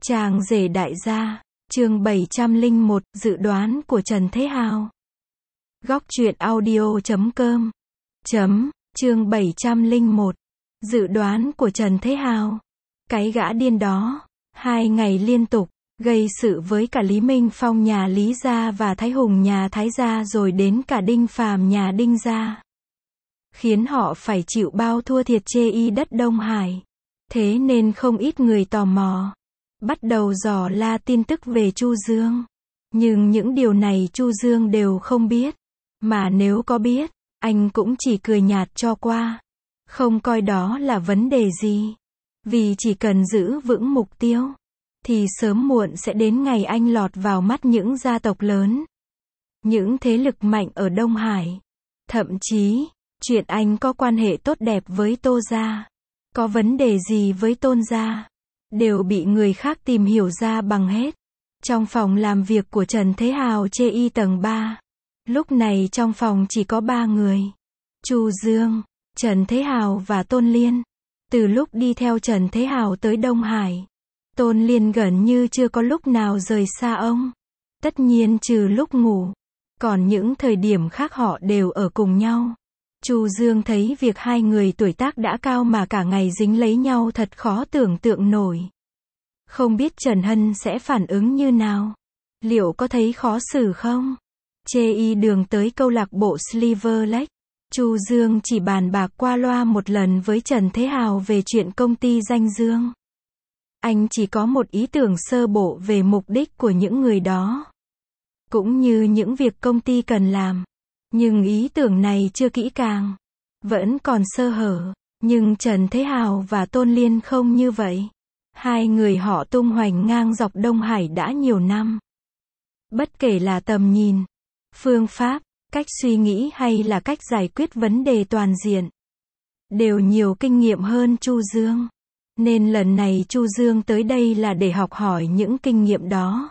Chàng rể đại gia, chương 701, dự đoán của Trần Thế Hào. Góc truyện audio.com. Chương 701, dự đoán của Trần Thế Hào. Cái gã điên đó, 2 ngày liên tục, gây sự với cả Lý Minh Phong nhà Lý gia và Thái Hùng nhà Thái gia rồi đến cả Đinh Phàm nhà Đinh gia. Khiến họ phải chịu bao thua thiệt chê y đất Đông Hải. Thế nên không ít người tò mò, bắt đầu dò la tin tức về Chu Dương. Nhưng những điều này Chu Dương đều không biết. Mà nếu có biết, anh cũng chỉ cười nhạt cho qua. Không coi đó là vấn đề gì. Vì chỉ cần giữ vững mục tiêu, thì sớm muộn sẽ đến ngày anh lọt vào mắt những gia tộc lớn. Những thế lực mạnh ở Đông Hải. Thậm chí, chuyện anh có quan hệ tốt đẹp với Tô gia, có vấn đề gì với Tôn gia, đều bị người khác tìm hiểu ra bằng hết. Trong phòng làm việc của Trần Thế Hào chê y tầng 3. Lúc này trong phòng chỉ có 3 người. Chu Dương, Trần Thế Hào và Tôn Liên. Từ lúc đi theo Trần Thế Hào tới Đông Hải, Tôn Liên gần như chưa có lúc nào rời xa ông. Tất nhiên trừ lúc ngủ. Còn những thời điểm khác họ đều ở cùng nhau. Chu Dương thấy việc hai người tuổi tác đã cao mà cả ngày dính lấy nhau thật khó tưởng tượng nổi. Không biết Trần Hân sẽ phản ứng như nào? Liệu có thấy khó xử không? Chê y đường tới câu lạc bộ Silver Lake, Chu Dương chỉ bàn bạc qua loa một lần với Trần Thế Hào về chuyện công ty danh dương. Anh chỉ có một ý tưởng sơ bộ về mục đích của những người đó, cũng như những việc công ty cần làm. Nhưng ý tưởng này chưa kỹ càng, vẫn còn sơ hở. Nhưng Trần Thế Hào và Tôn Liên không như vậy. Hai người họ tung hoành ngang dọc Đông Hải đã nhiều năm. Bất kể là tầm nhìn, phương pháp, cách suy nghĩ hay là cách giải quyết vấn đề toàn diện, đều nhiều kinh nghiệm hơn Chu Dương. Nên lần này Chu Dương tới đây là để học hỏi những kinh nghiệm đó.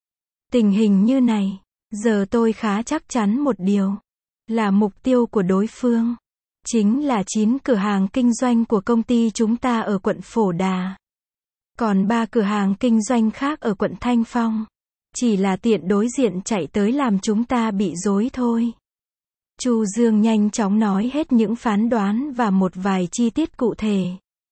Tình hình như này, giờ tôi khá chắc chắn một điều, là mục tiêu của đối phương chính là 9 cửa hàng kinh doanh của công ty chúng ta ở quận Phổ Đà. Còn 3 cửa hàng kinh doanh khác ở quận Thanh Phong, chỉ là tiện đối diện chạy tới làm chúng ta bị rối thôi. Chu Dương nhanh chóng nói hết những phán đoán và một vài chi tiết cụ thể.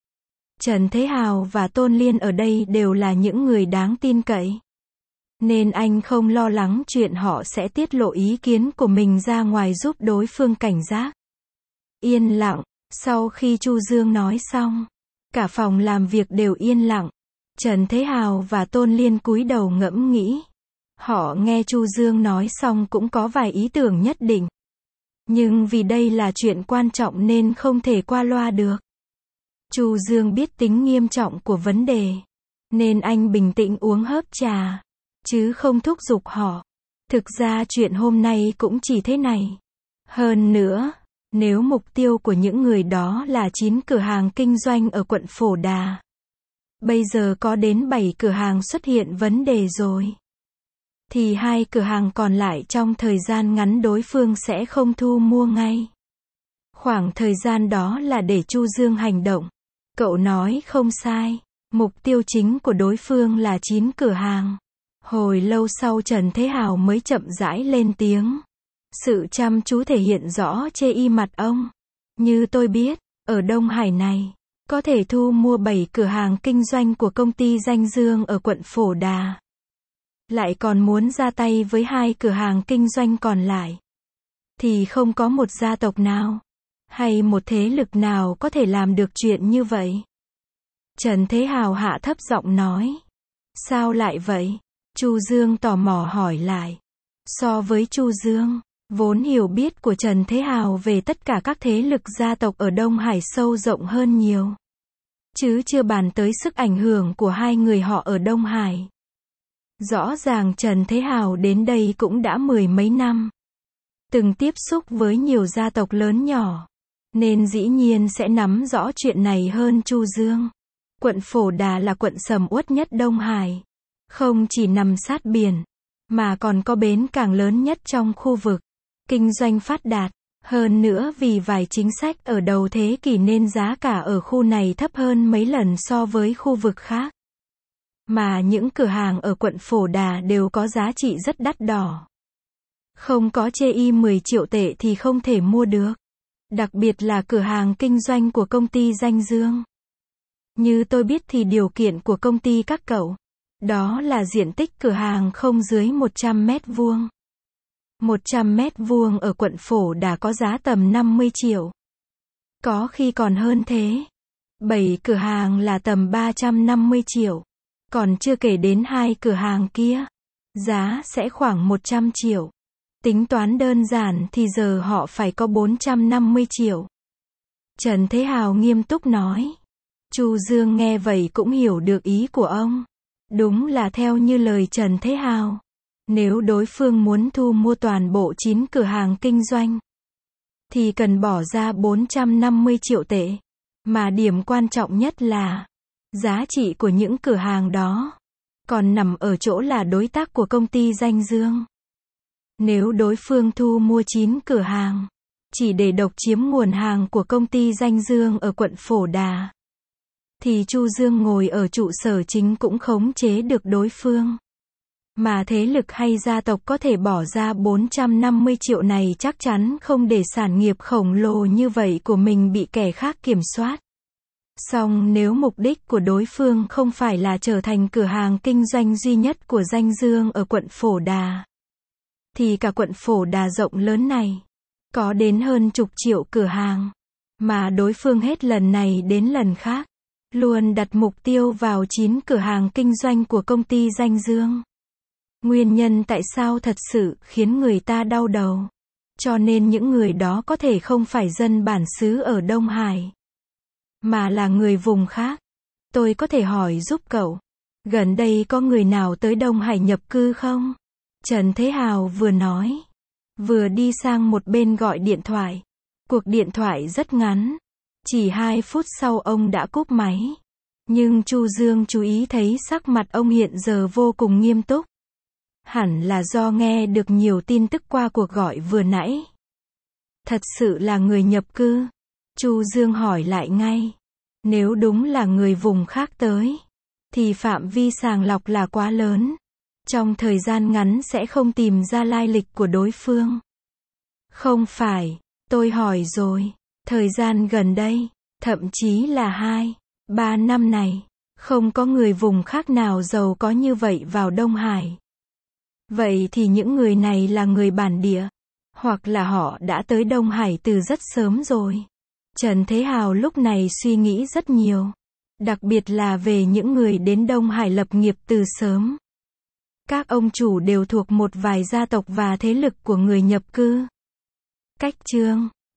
Trần Thế Hào và Tôn Liên ở đây đều là những người đáng tin cậy, nên anh không lo lắng chuyện họ sẽ tiết lộ ý kiến của mình ra ngoài giúp đối phương cảnh giác. Yên lặng, sau khi Chu Dương nói xong, cả phòng làm việc đều yên lặng. Trần Thế Hào và Tôn Liên cúi đầu ngẫm nghĩ. Họ nghe Chu Dương nói xong cũng có vài ý tưởng nhất định. Nhưng vì đây là chuyện quan trọng nên không thể qua loa được. Chu Dương biết tính nghiêm trọng của vấn đề, nên anh bình tĩnh uống hớp trà, chứ không thúc giục họ. Thực ra chuyện hôm nay cũng chỉ thế này. Hơn nữa, nếu mục tiêu của những người đó là 9 cửa hàng kinh doanh ở quận Phổ Đà, bây giờ có đến 7 cửa hàng xuất hiện vấn đề rồi, thì 2 cửa hàng còn lại trong thời gian ngắn đối phương sẽ không thu mua ngay. Khoảng thời gian đó là để Chu Dương hành động. Cậu nói không sai, mục tiêu chính của đối phương là 9 cửa hàng. Hồi lâu sau Trần Thế Hào mới chậm rãi lên tiếng. Sự chăm chú thể hiện rõ chê y mặt ông. Như tôi biết, ở Đông Hải này, có thể thu mua 7 cửa hàng kinh doanh của công ty danh dương ở quận Phổ Đà. Lại còn muốn ra tay với 2 cửa hàng kinh doanh còn lại. Thì không có một gia tộc nào, hay một thế lực nào có thể làm được chuyện như vậy. Trần Thế Hào hạ thấp giọng nói. Sao lại vậy? Chu Dương tò mò hỏi lại. So với Chu Dương, vốn hiểu biết của Trần Thế Hào về tất cả các thế lực gia tộc ở Đông Hải sâu rộng hơn nhiều. Chứ chưa bàn tới sức ảnh hưởng của hai người họ ở Đông Hải. Rõ ràng Trần Thế Hào đến đây cũng đã 10 mấy năm. Từng tiếp xúc với nhiều gia tộc lớn nhỏ, nên dĩ nhiên sẽ nắm rõ chuyện này hơn Chu Dương. Quận Phổ Đà là quận sầm uất nhất Đông Hải. Không chỉ nằm sát biển, mà còn có bến cảng lớn nhất trong khu vực. Kinh doanh phát đạt. Hơn nữa vì vài chính sách ở đầu thế kỷ nên giá cả ở khu này thấp hơn mấy lần so với khu vực khác. Mà những cửa hàng ở quận Phổ Đà đều có giá trị rất đắt đỏ. Không có chê 10 triệu tệ thì không thể mua được. Đặc biệt là cửa hàng kinh doanh của công ty Danh Dương. Như tôi biết thì điều kiện của công ty các cậu, đó là diện tích cửa hàng không dưới 100 mét vuông. 100 mét vuông ở quận Phổ Đà có giá tầm 50 triệu. Có khi còn hơn thế. 7 cửa hàng là tầm 350 triệu. Còn chưa kể đến 2 cửa hàng kia, giá sẽ khoảng 100 triệu. Tính toán đơn giản thì giờ họ phải có 450 triệu. Trần Thế Hào nghiêm túc nói. Chu Dương nghe vậy cũng hiểu được ý của ông. Đúng là theo như lời Trần Thế Hào. Nếu đối phương muốn thu mua toàn bộ 9 cửa hàng kinh doanh, thì cần bỏ ra 450 triệu tệ. Mà điểm quan trọng nhất là, giá trị của những cửa hàng đó, còn nằm ở chỗ là đối tác của công ty Danh Dương. Nếu đối phương thu mua 9 cửa hàng, chỉ để độc chiếm nguồn hàng của công ty Danh Dương ở quận Phổ Đà, thì Chu Dương ngồi ở trụ sở chính cũng khống chế được đối phương. Mà thế lực hay gia tộc có thể bỏ ra 450 triệu này chắc chắn không để sản nghiệp khổng lồ như vậy của mình bị kẻ khác kiểm soát. Song nếu mục đích của đối phương không phải là trở thành cửa hàng kinh doanh duy nhất của Danh Dương ở quận Phổ Đà, thì cả quận Phổ Đà rộng lớn này, có đến hơn chục triệu cửa hàng. Mà đối phương hết lần này đến lần khác, luôn đặt mục tiêu vào 9 cửa hàng kinh doanh của công ty Danh Dương. Nguyên nhân tại sao thật sự khiến người ta đau đầu. Cho nên những người đó có thể không phải dân bản xứ ở Đông Hải, mà là người vùng khác. Tôi có thể hỏi giúp cậu, gần đây có người nào tới Đông Hải nhập cư không? Trần Thế Hào vừa nói, vừa đi sang một bên gọi điện thoại. Cuộc điện thoại rất ngắn, chỉ 2 phút sau ông đã cúp máy. Nhưng Chu Dương chú ý thấy sắc mặt ông hiện giờ vô cùng nghiêm túc. Hẳn là do nghe được nhiều tin tức qua cuộc gọi vừa nãy. Thật sự là người nhập cư? Chu Dương hỏi lại ngay. Nếu đúng là người vùng khác tới, thì phạm vi sàng lọc là quá lớn. Trong thời gian ngắn sẽ không tìm ra lai lịch của đối phương. Không phải, tôi hỏi rồi. Thời gian gần đây, thậm chí là 2-3 năm này, không có người vùng khác nào giàu có như vậy vào Đông Hải. Vậy thì những người này là người bản địa, hoặc là họ đã tới Đông Hải từ rất sớm rồi. Trần Thế Hào lúc này suy nghĩ rất nhiều, đặc biệt là về những người đến Đông Hải lập nghiệp từ sớm. Các ông chủ đều thuộc một vài gia tộc và thế lực của người nhập cư. Cách chương